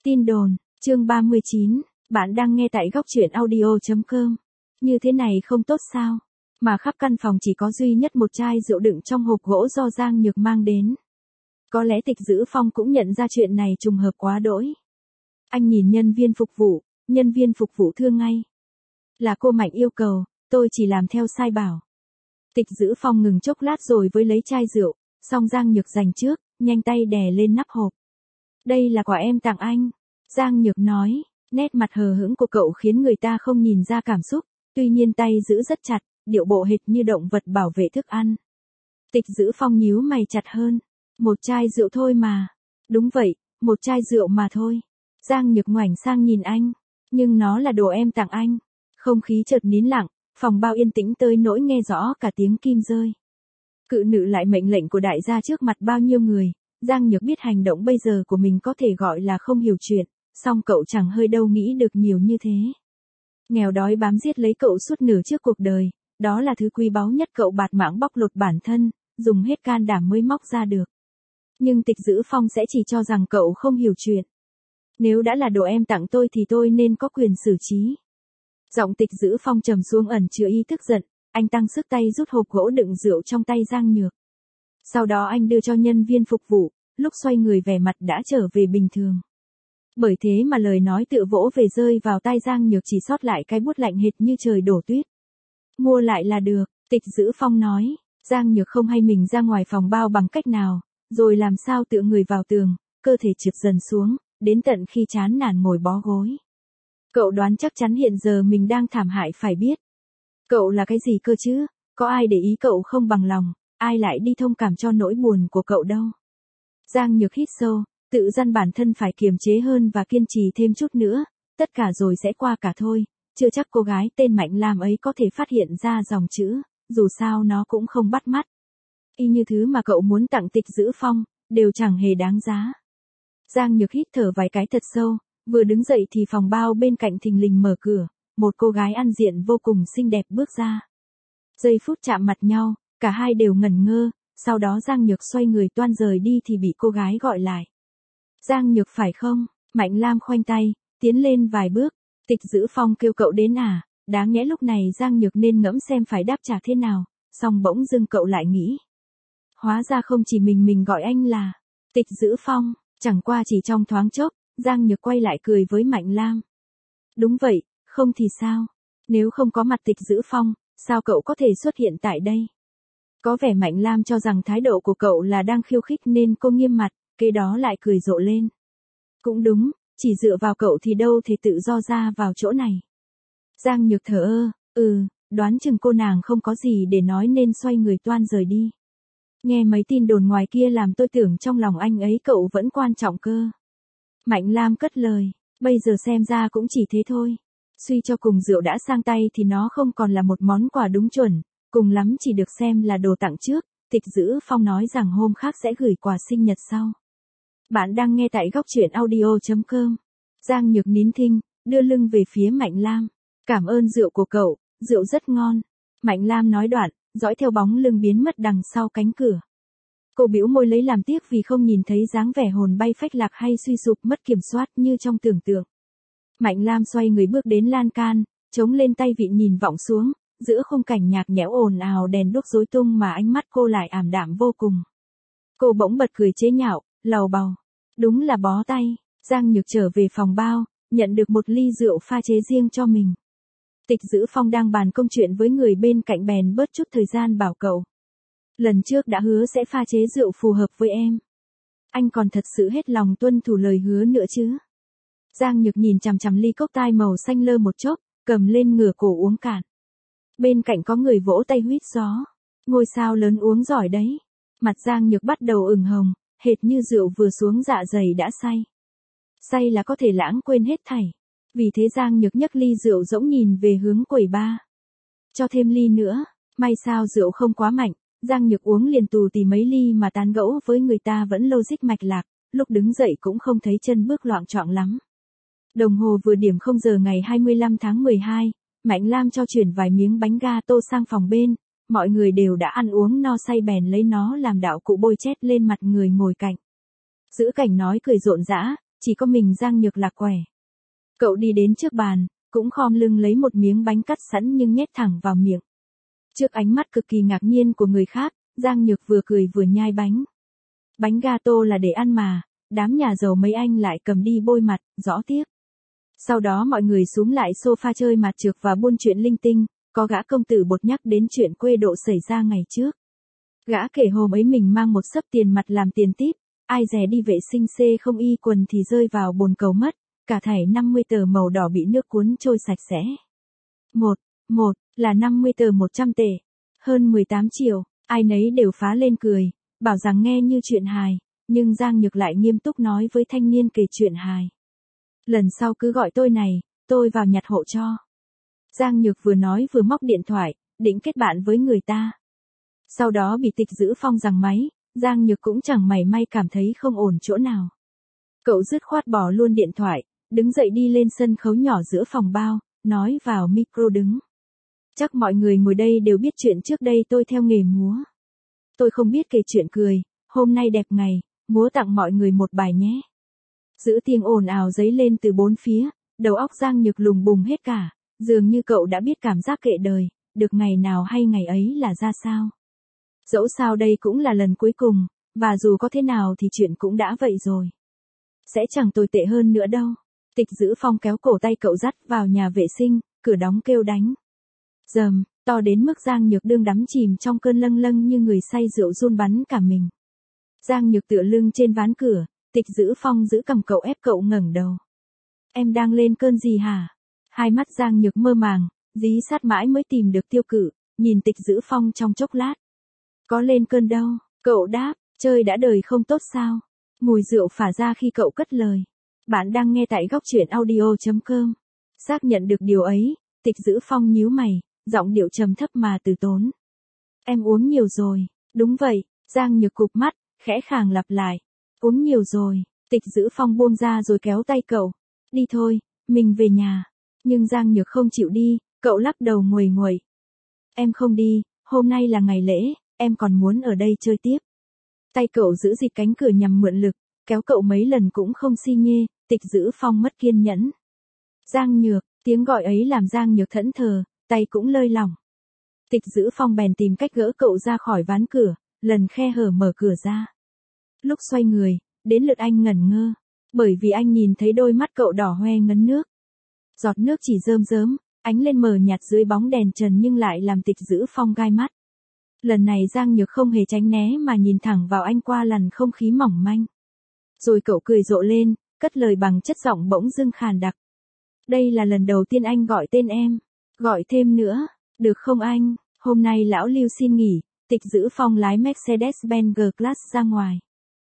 Tin đồn, chương 39, bạn đang nghe tại góc truyện audio.com. Như thế này không tốt sao? Mà khắp căn phòng chỉ có duy nhất một chai rượu đựng trong hộp gỗ do Giang Nhược mang đến. Có lẽ Tịch Dữ Phong cũng nhận ra chuyện này trùng hợp quá đỗi. Anh nhìn nhân viên phục vụ thưa ngay. Là cô Mạnh yêu cầu, tôi chỉ làm theo sai bảo. Tịch Dữ Phong ngừng chốc lát rồi với lấy chai rượu, xong Giang Nhược giành trước, nhanh tay đè lên nắp hộp. Đây là quà em tặng anh. Giang Nhược nói, nét mặt hờ hững của cậu khiến người ta không nhìn ra cảm xúc, tuy nhiên tay giữ rất chặt, điệu bộ hệt như động vật bảo vệ thức ăn. Tịch Dữ Phong nhíu mày chặt hơn. Một chai rượu thôi mà. Đúng vậy, một chai rượu mà thôi. Giang Nhược ngoảnh sang nhìn anh. Nhưng nó là đồ em tặng anh. Không khí chợt nín lặng, phòng bao yên tĩnh tới nỗi nghe rõ cả tiếng kim rơi. Cự nữ lại mệnh lệnh của đại gia trước mặt bao nhiêu người. Giang Nhược biết hành động bây giờ của mình có thể gọi là không hiểu chuyện, song cậu chẳng hơi đâu nghĩ được nhiều như thế. Nghèo đói bám giết lấy cậu suốt nửa trước cuộc đời, đó là thứ quý báu nhất cậu bạt mạng bóc lột bản thân, dùng hết can đảm mới móc ra được. Nhưng Tịch Dữ Phong sẽ chỉ cho rằng cậu không hiểu chuyện. Nếu đã là đồ em tặng tôi thì tôi nên có quyền xử trí. Giọng Tịch Dữ Phong trầm xuống ẩn chứa ý tức giận, anh tăng sức tay rút hộp gỗ đựng rượu trong tay Giang Nhược. Sau đó anh đưa cho nhân viên phục vụ, lúc xoay người vẻ mặt đã trở về bình thường. Bởi thế mà lời nói tựa vỗ về rơi vào tai Giang Nhược chỉ sót lại cái buốt lạnh hệt như trời đổ tuyết. Mua lại là được, Tịch Dữ Phong nói. Giang Nhược không hay mình ra ngoài phòng bao bằng cách nào, rồi làm sao tựa người vào tường, cơ thể trượt dần xuống, đến tận khi chán nản ngồi bó gối. Cậu đoán chắc chắn hiện giờ mình đang thảm hại phải biết. Cậu là cái gì cơ chứ, có ai để ý cậu không bằng lòng, ai lại đi thông cảm cho nỗi buồn của cậu đâu. Giang Nhược hít sâu, tự dặn bản thân phải kiềm chế hơn và kiên trì thêm chút nữa, tất cả rồi sẽ qua cả thôi, chưa chắc cô gái tên Mạnh Lam ấy có thể phát hiện ra dòng chữ, dù sao nó cũng không bắt mắt. Y như thứ mà cậu muốn tặng Tịch Dữ Phong, đều chẳng hề đáng giá. Giang Nhược hít thở vài cái thật sâu, vừa đứng dậy thì phòng bao bên cạnh thình lình mở cửa, một cô gái ăn diện vô cùng xinh đẹp bước ra. Giây phút chạm mặt nhau, cả hai đều ngẩn ngơ, sau đó Giang Nhược xoay người toan rời đi thì bị cô gái gọi lại. Giang Nhược phải không? Mạnh Lam khoanh tay, tiến lên vài bước. Tịch Dữ Phong kêu cậu đến à? Đáng nhẽ lúc này Giang Nhược nên ngẫm xem phải đáp trả thế nào, song bỗng dưng cậu lại nghĩ. Hóa ra không chỉ mình gọi anh là Tịch Dữ Phong, chẳng qua chỉ trong thoáng chốc, Giang Nhược quay lại cười với Mạnh Lam. Đúng vậy, không thì sao? Nếu không có mặt Tịch Dữ Phong, sao cậu có thể xuất hiện tại đây? Có vẻ Mạnh Lam cho rằng thái độ của cậu là đang khiêu khích nên cô nghiêm mặt, kế đó lại cười rộ lên. Cũng đúng, chỉ dựa vào cậu thì đâu thể tự do ra vào chỗ này. Giang Nhược thở đoán chừng cô nàng không có gì để nói nên xoay người toan rời đi. Nghe mấy tin đồn ngoài kia làm tôi tưởng trong lòng anh ấy cậu vẫn quan trọng cơ. Mạnh Lam cất lời, bây giờ xem ra cũng chỉ thế thôi. Suy cho cùng rượu đã sang tay thì nó không còn là một món quà đúng chuẩn, cùng lắm chỉ được xem là đồ tặng trước. Tịch Dữ Phong nói rằng hôm khác sẽ gửi quà sinh nhật sau. Bạn đang nghe tại góc truyện audio.com. Giang Nhược nín thinh, đưa lưng về phía Mạnh Lam. Cảm ơn rượu của cậu, rượu rất ngon. Mạnh Lam nói đoạn, dõi theo bóng lưng biến mất đằng sau cánh cửa. Cô bĩu môi lấy làm tiếc vì không nhìn thấy dáng vẻ hồn bay phách lạc hay suy sụp mất kiểm soát như trong tưởng tượng. Mạnh Lam xoay người bước đến lan can, chống lên tay vịn nhìn vọng xuống, giữa khung cảnh nhạt nhẽo ồn ào đèn đuốc rối tung mà ánh mắt cô lại ảm đạm vô cùng. Cô bỗng bật cười chế nhạo, lầu bầu. Đúng là bó tay. Giang Nhược trở về phòng bao, nhận được một ly rượu pha chế riêng cho mình. Tịch Dữ Phong đang bàn công chuyện với người bên cạnh bèn bớt chút thời gian bảo cậu. Lần trước đã hứa sẽ pha chế rượu phù hợp với em. Anh còn thật sự hết lòng tuân thủ lời hứa nữa chứ? Giang Nhược nhìn chằm chằm ly cốc tai màu xanh lơ một chốc, cầm lên ngửa cổ uống cạn. Bên cạnh có người vỗ tay huýt gió. Ngôi sao lớn uống giỏi đấy. Mặt Giang Nhược bắt đầu ửng hồng, hệt như rượu vừa xuống dạ dày đã say. Say là có thể lãng quên hết thảy. Vì thế Giang Nhược nhấc ly rượu rỗng nhìn về hướng quầy bar. Cho thêm ly nữa, may sao rượu không quá mạnh, Giang Nhược uống liền tù tì mấy ly mà tán gẫu với người ta vẫn logic mạch lạc, lúc đứng dậy cũng không thấy chân bước loạng choạng lắm. Đồng hồ vừa điểm 0 giờ ngày 25 tháng 12, Mạnh Lam cho chuyển vài miếng bánh gato sang phòng bên, mọi người đều đã ăn uống no say bèn lấy nó làm đạo cụ bôi chét lên mặt người ngồi cạnh. Giữ cảnh nói cười rộn rã, chỉ có mình Giang Nhược là quẻ. Cậu đi đến trước bàn, cũng khom lưng lấy một miếng bánh cắt sẵn nhưng nhét thẳng vào miệng. Trước ánh mắt cực kỳ ngạc nhiên của người khác, Giang Nhược vừa cười vừa nhai bánh. Bánh gato là để ăn mà, đám nhà giàu mấy anh lại cầm đi bôi mặt, rõ tiếc. Sau đó mọi người xúm lại sofa chơi mặt trược và buôn chuyện linh tinh, có gã công tử bột nhắc đến chuyện quê độ xảy ra ngày trước. Gã kể hôm ấy mình mang một xấp tiền mặt làm tiền tip, ai dè đi vệ sinh xê không y quần thì rơi vào bồn cầu mất, cả thảy 50 tờ màu đỏ bị nước cuốn trôi sạch sẽ. Một là 50 tờ 100 tệ, hơn 18 triệu, ai nấy đều phá lên cười, bảo rằng nghe như chuyện hài, nhưng Giang Nhược lại nghiêm túc nói với thanh niên kể chuyện hài. Lần sau cứ gọi tôi này, tôi vào nhặt hộ cho. Giang Nhược vừa nói vừa móc điện thoại, định kết bạn với người ta. Sau đó bị Tịch Dữ Phong giằng máy, Giang Nhược cũng chẳng mảy may cảm thấy không ổn chỗ nào. Cậu dứt khoát bỏ luôn điện thoại, đứng dậy đi lên sân khấu nhỏ giữa phòng bao, nói vào micro đứng. Chắc mọi người ngồi đây đều biết chuyện trước đây tôi theo nghề múa. Tôi không biết kể chuyện cười, hôm nay đẹp ngày, múa tặng mọi người một bài nhé. Giữa tiếng ồn ào dấy lên từ bốn phía, đầu óc Giang Nhược lùng bùng hết cả, dường như cậu đã biết cảm giác kệ đời, được ngày nào hay ngày ấy là ra sao. Dẫu sao đây cũng là lần cuối cùng, và dù có thế nào thì chuyện cũng đã vậy rồi. Sẽ chẳng tồi tệ hơn nữa đâu. Tịch Dữ Phong kéo cổ tay cậu dắt vào nhà vệ sinh, cửa đóng kêu đánh. Dầm, to đến mức Giang Nhược đương đắm chìm trong cơn lâng lâng như người say rượu run bắn cả mình. Giang Nhược tựa lưng trên ván cửa, Tịch Dữ Phong giữ cầm cậu ép cậu ngẩng đầu. Em đang lên cơn gì hả? Hai mắt Giang Nhược mơ màng, dí sát mãi mới tìm được tiêu cự, nhìn Tịch Dữ Phong trong chốc lát. Có lên cơn đâu, cậu đáp, chơi đã đời không tốt sao? Mùi rượu phả ra khi cậu cất lời. Bạn đang nghe tại góc truyện audio.com. Xác nhận được điều ấy, Tịch Dữ Phong nhíu mày, giọng điệu trầm thấp mà từ tốn. Em uống nhiều rồi, đúng vậy, Giang Nhược cụp mắt, khẽ khàng lặp lại. Uống nhiều rồi, Tịch Dữ Phong buông ra rồi kéo tay cậu. Đi thôi, mình về nhà. Nhưng Giang Nhược không chịu đi, cậu lắc đầu nguầy nguậy. Em không đi, hôm nay là ngày lễ, em còn muốn ở đây chơi tiếp. Tay cậu giữ dịt cánh cửa nhằm mượn lực, kéo cậu mấy lần cũng không xi nhê, Tịch Dữ Phong mất kiên nhẫn. Giang Nhược, tiếng gọi ấy làm Giang Nhược thẫn thờ, tay cũng lơi lỏng. Tịch Dữ Phong bèn tìm cách gỡ cậu ra khỏi ván cửa, lần khe hở mở cửa ra. Lúc xoay người, đến lượt anh ngẩn ngơ, bởi vì anh nhìn thấy đôi mắt cậu đỏ hoe ngấn nước. Giọt nước chỉ rơm rớm, ánh lên mờ nhạt dưới bóng đèn trần nhưng lại làm Tịch Dữ Phong gai mắt. Lần này Giang Nhược không hề tránh né mà nhìn thẳng vào anh qua làn không khí mỏng manh. Rồi cậu cười rộ lên, cất lời bằng chất giọng bỗng dưng khàn đặc. Đây là lần đầu tiên anh gọi tên em. Gọi thêm nữa, được không anh? Hôm nay lão Lưu xin nghỉ, Tịch Dữ Phong lái Mercedes-Benz G-Class ra ngoài.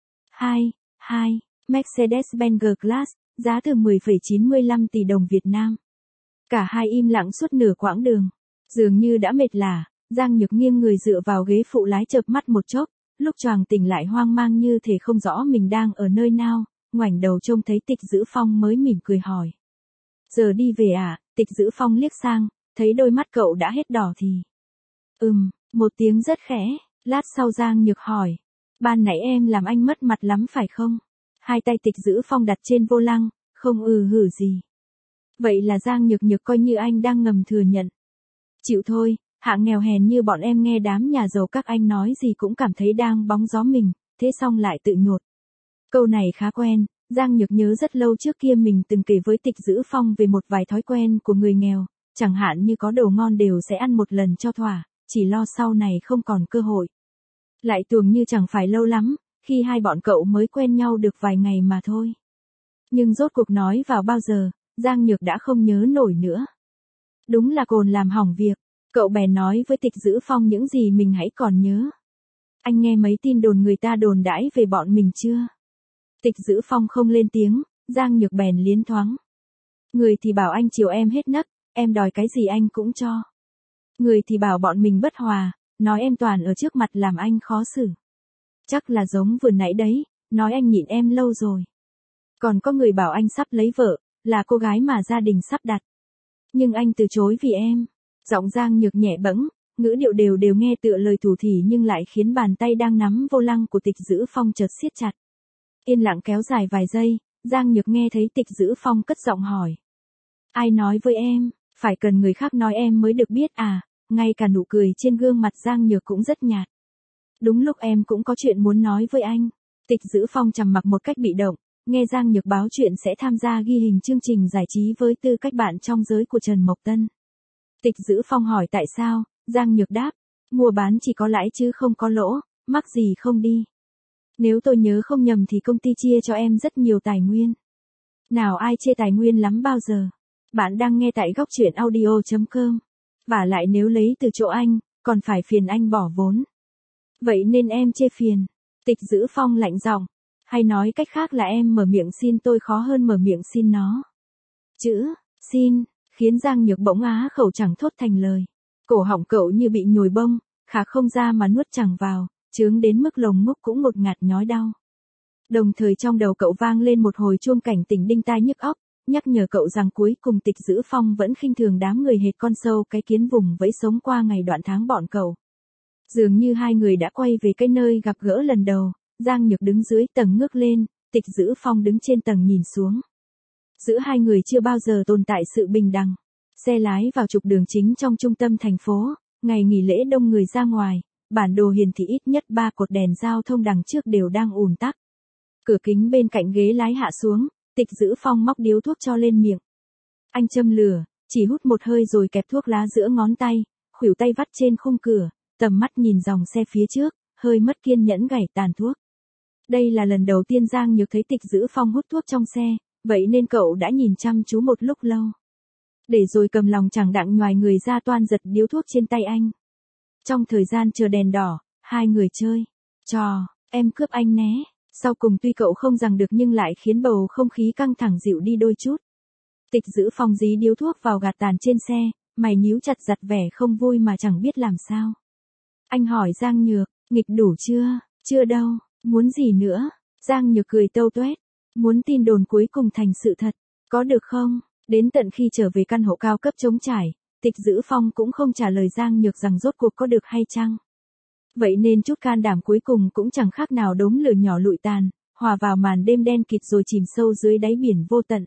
Mercedes-Benz G-Class, giá từ 10,95 tỷ đồng Việt Nam. Cả hai im lặng suốt nửa quãng đường. Dường như đã mệt lả, Giang Nhược nghiêng người dựa vào ghế phụ lái chợp mắt một chốc, lúc choàng tỉnh lại hoang mang như thể không rõ mình đang ở nơi nào, ngoảnh đầu trông thấy Tịch Dữ Phong mới mỉm cười hỏi. Giờ đi về à? Tịch Dữ Phong liếc sang, thấy đôi mắt cậu đã hết đỏ thì. Một tiếng rất khẽ, lát sau Giang Nhược hỏi. Ban nãy em làm anh mất mặt lắm phải không? Hai tay Tịch Dữ Phong đặt trên vô lăng, không hử gì. Vậy là Giang Nhược coi như anh đang ngầm thừa nhận. Chịu thôi, hạng nghèo hèn như bọn em nghe đám nhà giàu các anh nói gì cũng cảm thấy đang bóng gió mình, thế xong lại tự nhột. Câu này khá quen, Giang Nhược nhớ rất lâu trước kia mình từng kể với Tịch Dữ Phong về một vài thói quen của người nghèo, chẳng hạn như có đồ ngon đều sẽ ăn một lần cho thỏa, chỉ lo sau này không còn cơ hội. Lại tưởng như chẳng phải lâu lắm, khi hai bọn cậu mới quen nhau được vài ngày mà thôi. Nhưng rốt cuộc nói vào bao giờ, Giang Nhược đã không nhớ nổi nữa. Đúng là cồn làm hỏng việc, cậu bèn nói với Tịch Dữ Phong những gì mình hãy còn nhớ. Anh nghe mấy tin đồn người ta đồn đãi về bọn mình chưa? Tịch Dữ Phong không lên tiếng, Giang Nhược bèn liến thoáng. Người thì bảo anh chiều em hết nấc, em đòi cái gì anh cũng cho. Người thì bảo bọn mình bất hòa, nói em toàn ở trước mặt làm anh khó xử. Chắc là giống vừa nãy đấy, nói anh nhịn em lâu rồi. Còn có người bảo anh sắp lấy vợ, là cô gái mà gia đình sắp đặt. Nhưng anh từ chối vì em. Giọng Giang Nhược nhẹ bẫng, ngữ điệu đều nghe tựa lời thủ thỉ nhưng lại khiến bàn tay đang nắm vô lăng của Tịch Dữ Phong chợt siết chặt. Yên lặng kéo dài vài giây, Giang Nhược nghe thấy Tịch Dữ Phong cất giọng hỏi. Ai nói với em, phải cần người khác nói em mới được biết à, ngay cả nụ cười trên gương mặt Giang Nhược cũng rất nhạt. Đúng lúc em cũng có chuyện muốn nói với anh. Tịch Dữ Phong trầm mặc một cách bị động, nghe Giang Nhược báo chuyện sẽ tham gia ghi hình chương trình giải trí với tư cách bạn trong giới của Trần Mộc Tân. Tịch Dữ Phong hỏi tại sao, Giang Nhược đáp, mua bán chỉ có lãi chứ không có lỗ, mắc gì không đi. Nếu tôi nhớ không nhầm thì công ty chia cho em rất nhiều tài nguyên. Nào ai chê tài nguyên lắm bao giờ. Bạn đang nghe tại góc truyện audio.com. Vả lại nếu lấy từ chỗ anh, còn phải phiền anh bỏ vốn. Vậy nên em chê phiền. Tịch Dữ Phong lạnh giọng. Hay nói cách khác là em mở miệng xin tôi khó hơn mở miệng xin nó. Chữ, xin, khiến Giang Nhược bỗng á khẩu chẳng thốt thành lời. Cổ họng cậu như bị nhồi bông, khạc không ra mà nuốt chẳng vào, chướng đến mức lồng ngực cũng ngột ngạt nhói đau. Đồng thời trong đầu cậu vang lên một hồi chuông cảnh tỉnh đinh tai nhức óc, nhắc nhở cậu rằng cuối cùng Tịch Dữ Phong vẫn khinh thường đám người hệt con sâu cái kiến vùng vẫy sống qua ngày đoạn tháng bọn cậu. Dường như hai người đã quay về cái nơi gặp gỡ lần đầu, Giang Nhược đứng dưới tầng ngước lên, Tịch Dữ Phong đứng trên tầng nhìn xuống. Giữa hai người chưa bao giờ tồn tại sự bình đẳng. Xe lái vào trục đường chính trong trung tâm thành phố, ngày nghỉ lễ đông người ra ngoài, bản đồ hiển thị ít nhất 3 cột đèn giao thông đằng trước đều đang ùn tắc. Cửa kính bên cạnh ghế lái hạ xuống, Tịch Dữ Phong móc điếu thuốc cho lên miệng. Anh châm lửa, chỉ hút một hơi rồi kẹp thuốc lá giữa ngón tay, khuỷu tay vắt trên khung cửa, tầm mắt nhìn dòng xe phía trước, hơi mất kiên nhẫn gảy tàn thuốc. Đây là lần đầu tiên Giang Nhược thấy Tịch Dữ Phong hút thuốc trong xe, vậy nên cậu đã nhìn chăm chú một lúc lâu. Để rồi cầm lòng chẳng đặng nhoài người ra toan giật điếu thuốc trên tay anh. Trong thời gian chờ đèn đỏ, hai người chơi. Trò, em cướp anh né. Sau cùng tuy cậu không giằng được nhưng lại khiến bầu không khí căng thẳng dịu đi đôi chút. Tịch Dữ Phong dí điếu thuốc vào gạt tàn trên xe, mày nhíu chặt giặt vẻ không vui mà chẳng biết làm sao. Anh hỏi Giang Nhược, nghịch đủ chưa? Chưa đâu, muốn gì nữa? Giang Nhược cười tâu tuét. Muốn tin đồn cuối cùng thành sự thật, có được không? Đến tận khi trở về căn hộ cao cấp trống trải, Tịch Dữ Phong cũng không trả lời Giang Nhược rằng rốt cuộc có được hay chăng. Vậy nên chút can đảm cuối cùng cũng chẳng khác nào đốm lửa nhỏ lụi tàn, hòa vào màn đêm đen kịt rồi chìm sâu dưới đáy biển vô tận.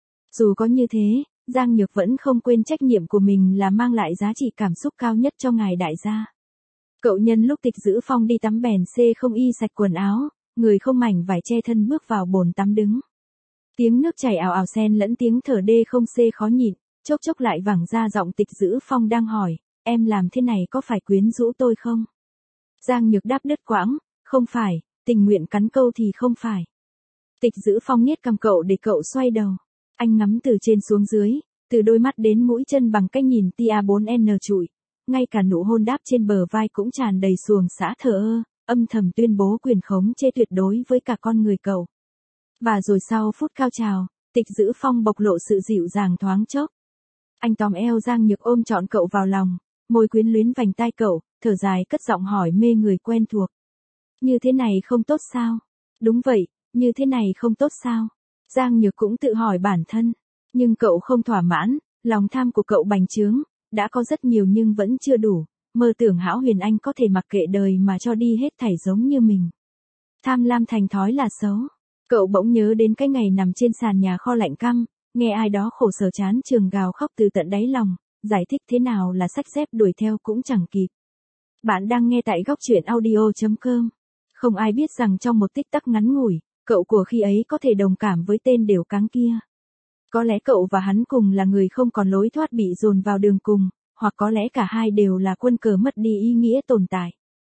Dù có như thế, Giang Nhược vẫn không quên trách nhiệm của mình là mang lại giá trị cảm xúc cao nhất cho ngài đại gia. Cậu nhân lúc Tịch Dữ Phong đi tắm bèn xê không y sạch quần áo, người không mảnh vải che thân bước vào bồn tắm đứng. Tiếng nước chảy ào ào xen lẫn tiếng thở đê không xê khó nhịn, chốc chốc lại vẳng ra giọng Tịch Dữ Phong đang hỏi, em làm thế này có phải quyến rũ tôi không? Giang Nhược đáp đứt quãng, không phải, tình nguyện cắn câu thì không phải. Tịch Dữ Phong nhét cầm cậu để cậu xoay đầu. Anh ngắm từ trên xuống dưới, từ đôi mắt đến mũi chân bằng cách nhìn tia 4N trụi. Ngay cả nụ hôn đáp trên bờ vai cũng tràn đầy xuồng xã thờ ơ, âm thầm tuyên bố quyền khống chế tuyệt đối với cả con người cậu. Và rồi sau phút cao trào, Tịch Dữ Phong bộc lộ sự dịu dàng thoáng chốc. Anh tóm eo Giang Nhược ôm trọn cậu vào lòng, môi quyến luyến vành tai cậu, thở dài cất giọng hỏi mê người quen thuộc. Như thế này không tốt sao? Đúng vậy, như thế này không tốt sao? Giang Nhược cũng tự hỏi bản thân. Nhưng cậu không thỏa mãn, lòng tham của cậu bành trướng, đã có rất nhiều nhưng vẫn chưa đủ. Mơ tưởng Hão Huyền Anh có thể mặc kệ đời mà cho đi hết thảy giống như mình. Tham lam thành thói là xấu. Cậu bỗng nhớ đến cái ngày nằm trên sàn nhà kho lạnh căm, nghe ai đó khổ sở chán chường gào khóc từ tận đáy lòng, giải thích thế nào là sách dép đuổi theo cũng chẳng kịp. Bạn đang nghe tại góc truyện audio.com. Không ai biết rằng trong một tích tắc ngắn ngủi, cậu của khi ấy có thể đồng cảm với tên đều cáng kia. Có lẽ cậu và hắn cùng là người không còn lối thoát bị dồn vào đường cùng, hoặc có lẽ cả hai đều là quân cờ mất đi ý nghĩa tồn tại.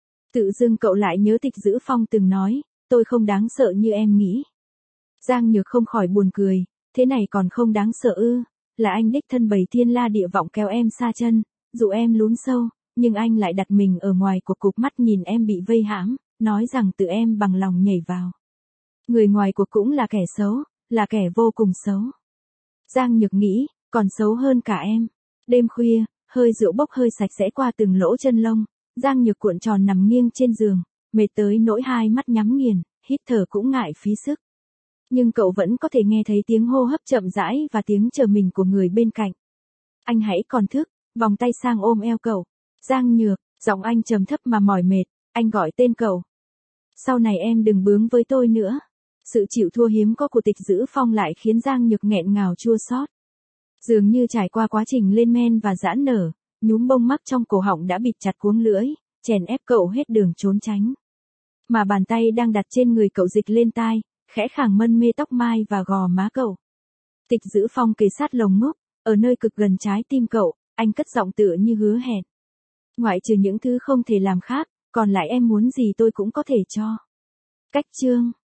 Tự dưng cậu lại nhớ Tịch Dữ Phong từng nói, tôi không đáng sợ như em nghĩ. Giang Nhược không khỏi buồn cười, thế này còn không đáng sợ ư, là anh đích thân bày thiên la địa vọng kéo em xa chân, dụ em lún sâu, nhưng anh lại đặt mình ở ngoài của cục mắt nhìn em bị vây hãm, nói rằng tự em bằng lòng nhảy vào. Người ngoài cuộc cũng là kẻ xấu, là kẻ vô cùng xấu. Giang Nhược nghĩ, còn xấu hơn cả em. Đêm khuya, hơi rượu bốc hơi sạch sẽ qua từng lỗ chân lông, Giang Nhược cuộn tròn nằm nghiêng trên giường, mệt tới nỗi hai mắt nhắm nghiền, hít thở cũng ngại phí sức. Nhưng cậu vẫn có thể nghe thấy tiếng hô hấp chậm rãi và tiếng chờ mình của người bên cạnh. Anh hãy còn thức, vòng tay sang ôm eo cậu. Giang Nhược, giọng anh trầm thấp mà mỏi mệt, anh gọi tên cậu. Sau này em đừng bướng với tôi nữa. Sự chịu thua hiếm có của Tịch Dữ Phong lại khiến Giang Nhược nghẹn ngào chua xót. Dường như trải qua quá trình lên men và giãn nở, nhúm bông mắc trong cổ họng đã bịt chặt cuống lưỡi, chèn ép cậu hết đường trốn tránh. Mà bàn tay đang đặt trên người cậu dịch lên tai, khẽ khàng mân mê tóc mai và gò má cậu. Tịch Dữ Phong kề sát lồng ngực, ở nơi cực gần trái tim cậu, anh cất giọng tựa như hứa hẹn. Ngoại trừ những thứ không thể làm khác, còn lại em muốn gì tôi cũng có thể cho. Cách chương